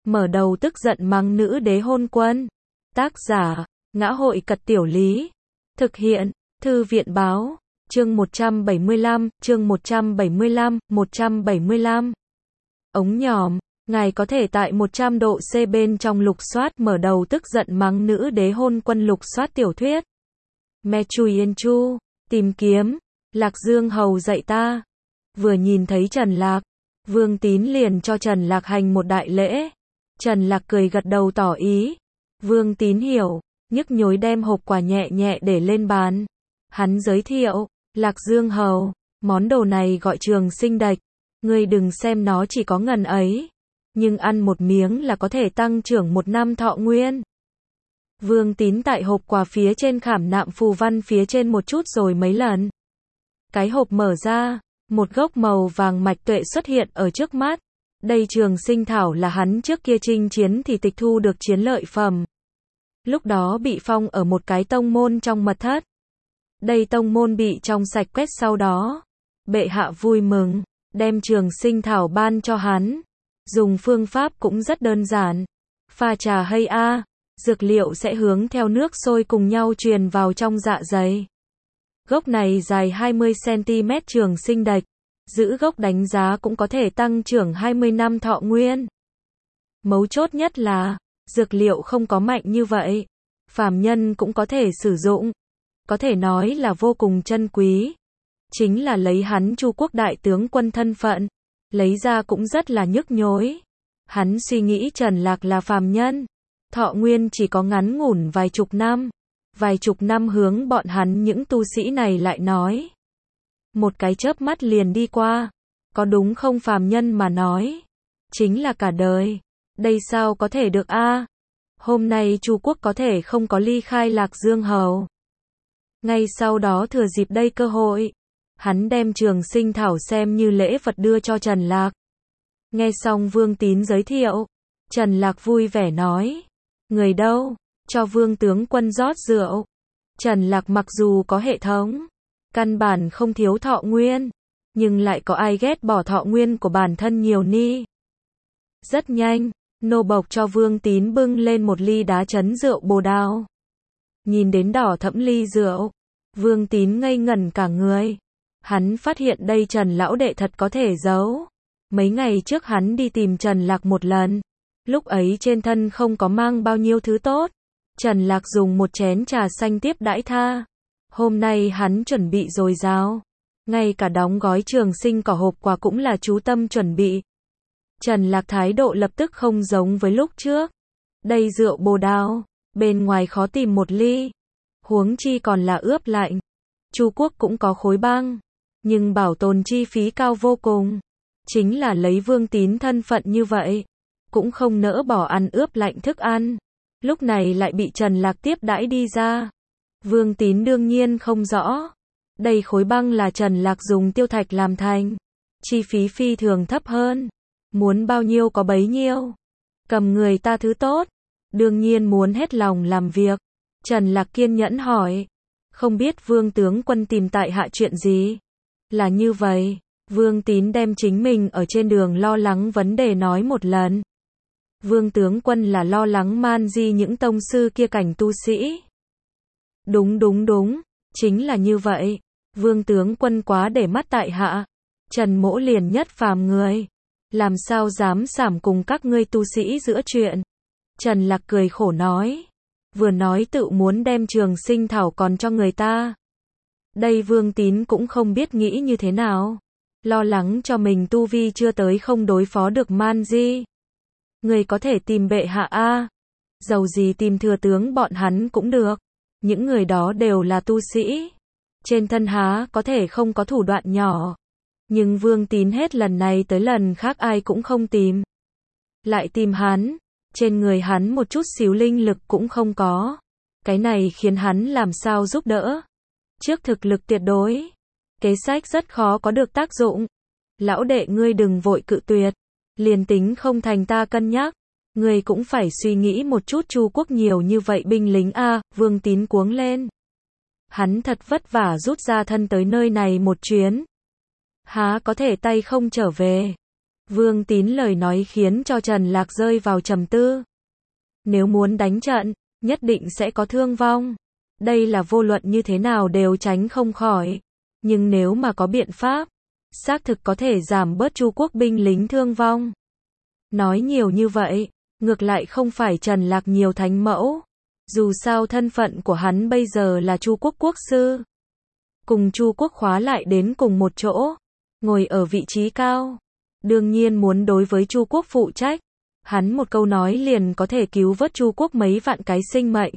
mở đầu tức giận mắng nữ đế hôn quân. Tác giả, Ngã hội Cật Tiểu Lý. Thực hiện, Thư viện Báo. Chương 175, chương 175. Ống nhòm, ngài có thể tại 100 độ C bên trong lục soát mở đầu tức giận mắng nữ đế hôn quân lục soát tiểu thuyết. Me Chui Yên Chu, tìm kiếm, Lạc Dương Hầu dạy ta. Vừa nhìn thấy Trần Lạc, Vương Tín liền cho Trần Lạc hành một đại lễ. Trần Lạc cười gật đầu tỏ ý. Vương Tín hiểu, nhức nhối đem hộp quà nhẹ nhẹ để lên bàn. Hắn giới thiệu, Lạc Dương Hầu, món đồ này gọi Trường Sinh Đạch. Ngươi đừng xem nó chỉ có ngần ấy, nhưng ăn một miếng là có thể tăng trưởng 1 năm thọ nguyên. Vương Tín tại hộp quà phía trên khảm nạm phù văn phía trên một chút rồi mấy lần. Cái hộp mở ra, một gốc màu vàng mạch tuệ xuất hiện ở trước mắt. Đây Trường Sinh Thảo là hắn trước kia chinh chiến thì tịch thu được chiến lợi phẩm. Lúc đó bị phong ở một cái tông môn trong mật thất. Đây tông môn bị trong sạch quét sau đó. Bệ hạ vui mừng, đem Trường Sinh Thảo ban cho hắn. Dùng phương pháp cũng rất đơn giản. Pha trà hay dược liệu sẽ hướng theo nước sôi cùng nhau truyền vào trong dạ dày. Gốc này dài 20cm Trường Sinh Đạch. Giữ gốc đánh giá cũng có thể tăng trưởng 20 năm thọ nguyên. Mấu chốt nhất là, dược liệu không có mạnh như vậy. Phàm nhân cũng có thể sử dụng. Có thể nói là vô cùng chân quý. Chính là lấy hắn Chu quốc đại tướng quân thân phận. Lấy ra cũng rất là nhức nhối. Hắn suy nghĩ Trần Lạc là phàm nhân. Thọ nguyên chỉ có ngắn ngủn vài chục năm. Vài chục năm hướng bọn hắn những tu sĩ này lại nói. Một cái chớp mắt liền đi qua. Có đúng không phàm nhân mà nói. Chính là cả đời. Đây sao có thể được Hôm nay Chu quốc có thể không có ly khai Lạc Dương Hầu. Ngay sau đó thừa dịp đây cơ hội. Hắn đem Trường Sinh Thảo xem như lễ vật đưa cho Trần Lạc. Nghe xong Vương Tín giới thiệu. Trần Lạc vui vẻ nói. Người đâu? Cho Vương tướng quân rót rượu. Trần Lạc mặc dù có hệ thống. Căn bản không thiếu thọ nguyên. Nhưng lại có ai ghét bỏ thọ nguyên của bản thân nhiều ni. Rất nhanh, nô bộc cho Vương Tín bưng lên một ly đá chấn rượu Bồ Đào. Nhìn đến đỏ thẫm ly rượu. Vương Tín ngây ngẩn cả người. Hắn phát hiện đây Trần lão đệ thật có thể giấu. Mấy ngày trước hắn đi tìm Trần Lạc một lần. Lúc ấy trên thân không có mang bao nhiêu thứ tốt. Trần Lạc dùng một chén trà xanh tiếp đãi tha. Hôm nay hắn chuẩn bị dồi dào. Ngay cả đóng gói Trường Sinh cỏ hộp quà cũng là chú tâm chuẩn bị. Trần Lạc thái độ lập tức không giống với lúc trước. Đây rượu Bồ Đào, bên ngoài khó tìm một ly. Huống chi còn là ướp lạnh. Chu quốc cũng có khối băng. Nhưng bảo tồn chi phí cao vô cùng. Chính là lấy Vương Tín thân phận như vậy. Cũng không nỡ bỏ ăn ướp lạnh thức ăn. Lúc này lại bị Trần Lạc tiếp đãi đi ra. Vương Tín đương nhiên không rõ. Đây khối băng là Trần Lạc dùng tiêu thạch làm thành. Chi phí phi thường thấp hơn. Muốn bao nhiêu có bấy nhiêu. Cầm người ta thứ tốt. Đương nhiên muốn hết lòng làm việc. Trần Lạc kiên nhẫn hỏi. Không biết Vương tướng quân tìm tại hạ chuyện gì? Là như vậy. Vương Tín đem chính mình ở trên đường lo lắng vấn đề nói một lần. Vương tướng quân là lo lắng man di những tông sư kia cảnh tu sĩ. Đúng. Chính là như vậy. Vương tướng quân quá để mắt tại hạ. Trần mỗ liền nhất phàm người. Làm sao dám sảm cùng các ngươi tu sĩ giữa chuyện. Trần Lạc cười khổ nói. Vừa nói tự muốn đem Trường Sinh Thảo còn cho người ta. Đây Vương Tín cũng không biết nghĩ như thế nào. Lo lắng cho mình tu vi chưa tới không đối phó được man di. Người có thể tìm bệ hạ dầu gì tìm thừa tướng bọn hắn cũng được. Những người đó đều là tu sĩ. Trên thân há có thể không có thủ đoạn nhỏ. Nhưng Vương Tín hết lần này tới lần khác ai cũng không tìm. Lại tìm hắn. Trên người hắn một chút xíu linh lực cũng không có. Cái này khiến hắn làm sao giúp đỡ. Trước thực lực tuyệt đối. Kế sách rất khó có được tác dụng. Lão đệ ngươi đừng vội cự tuyệt. Liền tính không thành ta cân nhắc. Ngươi cũng phải suy nghĩ một chút Chu quốc nhiều như vậy binh lính Vương Tín cuống lên. Hắn thật vất vả rút ra thân tới nơi này một chuyến. Há có thể tay không trở về. Vương Tín lời nói khiến cho Trần Lạc rơi vào trầm tư. Nếu muốn đánh trận, nhất định sẽ có thương vong. Đây là vô luận như thế nào đều tránh không khỏi. Nhưng nếu mà có biện pháp, xác thực có thể giảm bớt Chu quốc binh lính thương vong. Nói nhiều như vậy, ngược lại không phải Trần Lạc nhiều thánh mẫu. Dù sao thân phận của hắn bây giờ là Chu quốc quốc sư. Cùng Chu quốc khóa lại đến cùng một chỗ, ngồi ở vị trí cao. Đương nhiên muốn đối với Chu quốc phụ trách. Hắn một câu nói liền có thể cứu vớt Chu quốc mấy vạn cái sinh mệnh.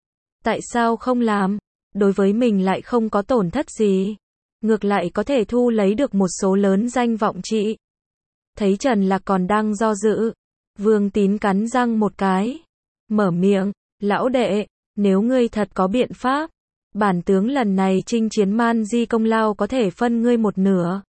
Tại sao không làm? Đối với mình lại không có tổn thất gì. Ngược lại có thể thu lấy được một số lớn danh vọng trị. Thấy Trần Lạc còn đang do dự, Vương Tín cắn răng một cái, mở miệng, lão đệ, nếu ngươi thật có biện pháp, bản tướng lần này chinh chiến Man Di công lao có thể phân ngươi một nửa.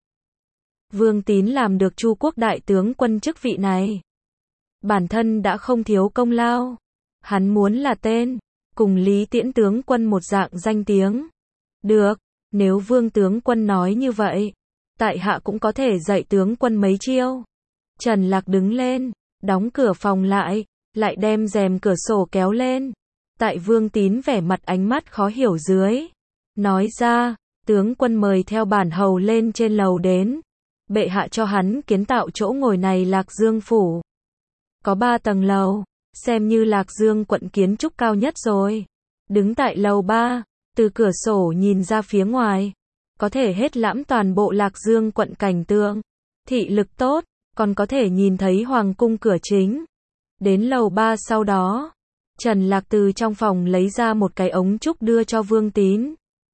Vương Tín làm được Chu quốc đại tướng quân chức vị này. Bản thân đã không thiếu công lao. Hắn muốn là tên, cùng Lý Tiễn tướng quân một dạng danh tiếng. Được, nếu Vương tướng quân nói như vậy, tại hạ cũng có thể dạy tướng quân mấy chiêu. Trần Lạc đứng lên, đóng cửa phòng lại đem rèm cửa sổ kéo lên. Tại Vương Tín vẻ mặt ánh mắt khó hiểu dưới, nói ra, tướng quân mời theo bản hầu lên trên lầu đến. Bệ hạ cho hắn kiến tạo chỗ ngồi này Lạc Dương phủ. Có 3 tầng lầu, xem như Lạc Dương quận kiến trúc cao nhất rồi. Đứng tại lầu 3, từ cửa sổ nhìn ra phía ngoài, có thể hết lãm toàn bộ Lạc Dương quận cảnh tượng. Thị lực tốt, còn có thể nhìn thấy hoàng cung cửa chính. Đến lầu 3 sau đó, Trần Lạc từ trong phòng lấy ra một cái ống trúc đưa cho Vương Tín.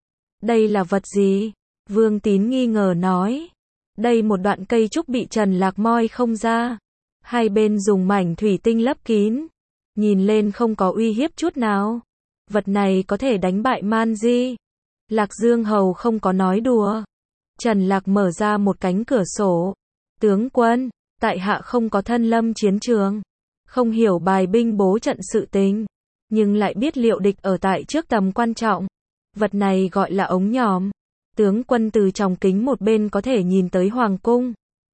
Đây là vật gì? Vương Tín nghi ngờ nói. Đây một đoạn cây trúc bị Trần Lạc moi không ra. Hai bên dùng mảnh thủy tinh lấp kín. Nhìn lên không có uy hiếp chút nào. Vật này có thể đánh bại Man Di. Lạc Dương hầu không có nói đùa. Trần Lạc mở ra một cánh cửa sổ. Tướng quân, tại hạ không có thân lâm chiến trường. Không hiểu bài binh bố trận sự tình. Nhưng lại biết liệu địch ở tại trước tầm quan trọng. Vật này gọi là ống nhòm. Tướng quân từ trong kính một bên có thể nhìn tới hoàng cung.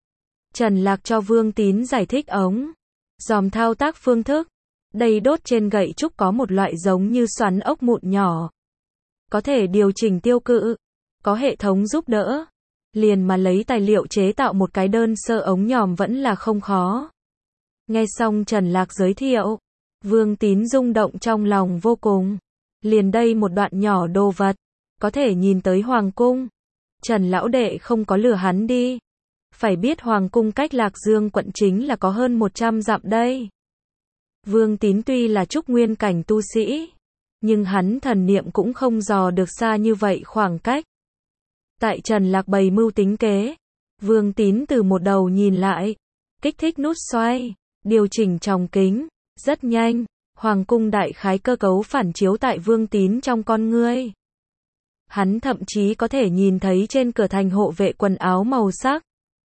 Trần Lạc cho Vương Tín giải thích ống nhòm thao tác phương thức. Đây đốt trên gậy trúc có một loại giống như xoắn ốc mụn nhỏ. Có thể điều chỉnh tiêu cự. Có hệ thống giúp đỡ. Liền mà lấy tài liệu chế tạo một cái đơn sơ ống nhòm vẫn là không khó. Nghe xong Trần Lạc giới thiệu, Vương Tín rung động trong lòng vô cùng. Liền đây một đoạn nhỏ đồ vật, có thể nhìn tới hoàng cung. Trần lão đệ không có lừa hắn đi. Phải biết hoàng cung cách Lạc Dương quận chính là có hơn 100 dặm đây. Vương Tín tuy là trúc nguyên cảnh tu sĩ, nhưng hắn thần niệm cũng không dò được xa như vậy khoảng cách. Tại Trần Lạc bày mưu tính kế, Vương Tín từ một đầu nhìn lại, kích thích nút xoay, điều chỉnh tròng kính, rất nhanh, hoàng cung đại khái cơ cấu phản chiếu tại Vương Tín trong con ngươi. Hắn thậm chí có thể nhìn thấy trên cửa thành hộ vệ quần áo màu sắc.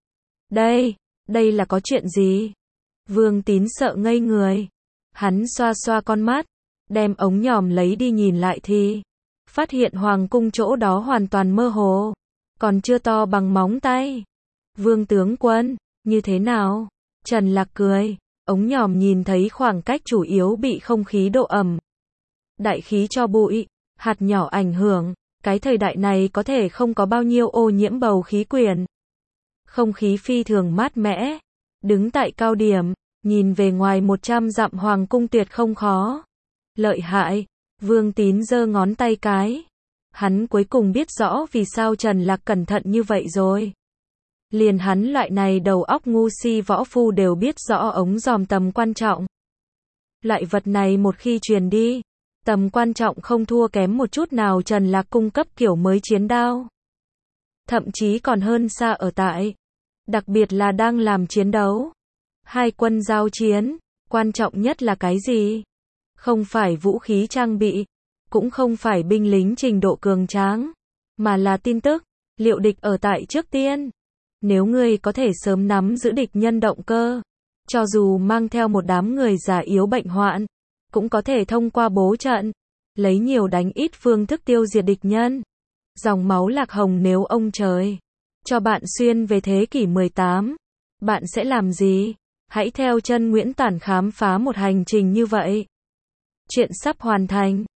Đây là có chuyện gì? Vương Tín sợ ngây người. Hắn xoa xoa con mắt, đem ống nhòm lấy đi nhìn lại thì phát hiện hoàng cung chỗ đó hoàn toàn mơ hồ, còn chưa to bằng móng tay. Vương tướng quân, như thế nào? Trần Lạc cười, ống nhòm nhìn thấy khoảng cách chủ yếu bị không khí độ ẩm, đại khí cho bụi, hạt nhỏ ảnh hưởng. Cái thời đại này có thể không có bao nhiêu ô nhiễm bầu khí quyển. Không khí phi thường mát mẻ. Đứng tại cao điểm, nhìn về ngoài 100 dặm hoàng cung tuyệt không khó. Lợi hại. Vương Tín giơ ngón tay cái. Hắn cuối cùng biết rõ vì sao Trần Lạc cẩn thận như vậy rồi. Liền hắn loại này đầu óc ngu si võ phu đều biết rõ ống nhòm tầm quan trọng. Loại vật này một khi truyền đi, tầm quan trọng không thua kém một chút nào Trần Lạc cung cấp kiểu mới chiến đao. Thậm chí còn hơn xa ở tại. Đặc biệt là đang làm chiến đấu. Hai quân giao chiến, quan trọng nhất là cái gì? Không phải vũ khí trang bị, cũng không phải binh lính trình độ cường tráng, mà là tin tức, liệu địch ở tại trước tiên. Nếu ngươi có thể sớm nắm giữ địch nhân động cơ, cho dù mang theo một đám người già yếu bệnh hoạn, cũng có thể thông qua bố trận, lấy nhiều đánh ít phương thức tiêu diệt địch nhân. Dòng máu Lạc Hồng nếu ông trời cho bạn xuyên về thế kỷ 18, Bạn sẽ làm gì? Hãy theo chân Nguyễn Tản khám phá một hành trình như vậy. Chuyện sắp hoàn thành.